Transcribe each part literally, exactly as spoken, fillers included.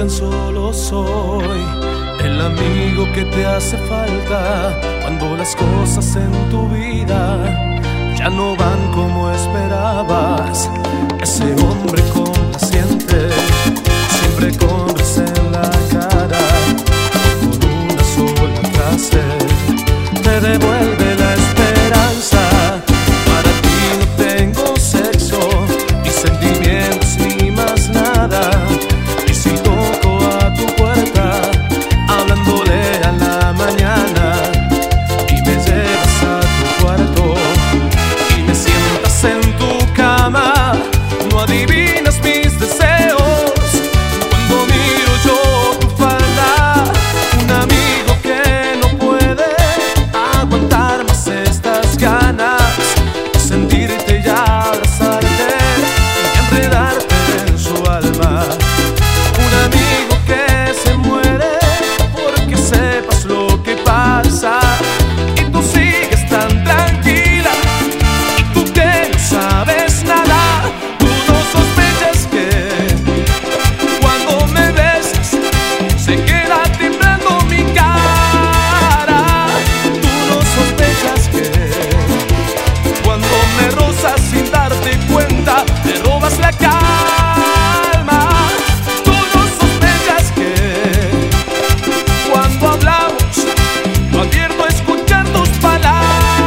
tan solo soy el amigo que te hace falta cuando las cosas en tu vida ya no van como esperabas. Ese hombre complaciente, siempre con risa en la cara, con una sola frase te devuelve la esperanza. Para ti no tengo sexo, ni sentimientos, ni más nada. Y si toco a tu puerta, hablándole a la mañana, y me llevas a tu cuarto y me sientas en tu cama, no adivinas mis deseos cuando miro yo tu falda. Un amigo que no puede aguantar más estas ganas de sentirte y abrazarte y enredarte en su alma. Un amigo que se muere porque sepas lo que pasa y tú sigues tan tranquila, y tú que no sabes nada. Tú no sospechas que cuando me besas se queda temblando mi cara. Tú no sospechas que cuando me rozas sin darte cuenta te robas la calma. Tú no sospechas que cuando hablamos no advierto escuchar tus palabras,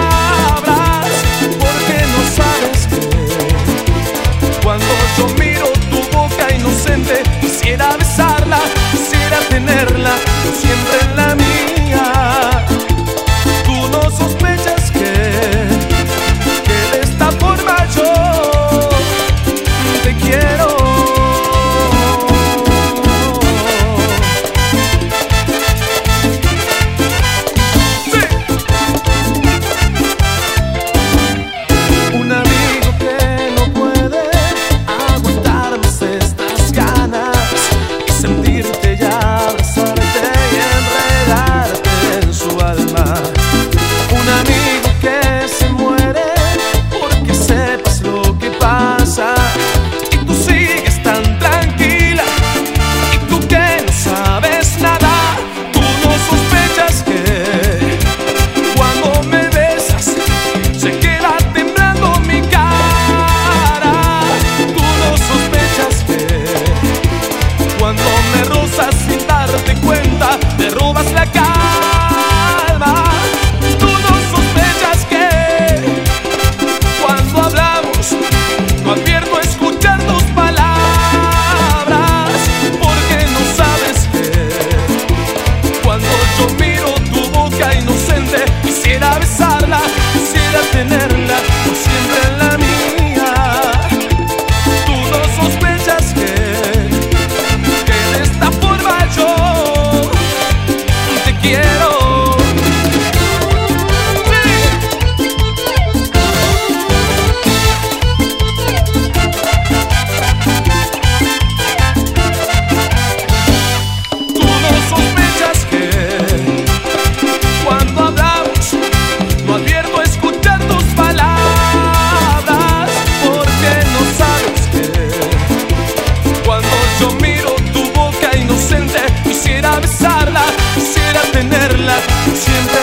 porque no sabes que cuando yo miro tu boca inocente quisiera besarla, quisiera tenerla siempre en la mía. Tú no sospechas que, que de esta forma yo te quiero. Sí. Un amigo que no puede aguantar más estas ganas y sentirte y abrazarte y enredarte en su alma. Un amigo que se muere porque sepas lo que pasa y tú sigues tan tranquila, y tú que no sabes nada. Tú no sospechas que cuando me besas se queda temblando mi cara. Tú no sospechas que cuando me rozas sin darte cuenta te robas la calma. Tú no sospechas que cuando hablamos no advierto escuchar tus palabras, porque no sabes que cuando yo miro tu boca inocente quisiera besarla, quisiera tenerla por siempre en la mía. Tú no sospechas que, que de esta forma yo te quiero. Tú no sospechas que cuando hablamos no advierto escuchar tus palabras, porque no sabes que cuando yo miro tu boca inocente quisiera besarla, quisiera tenerla siempre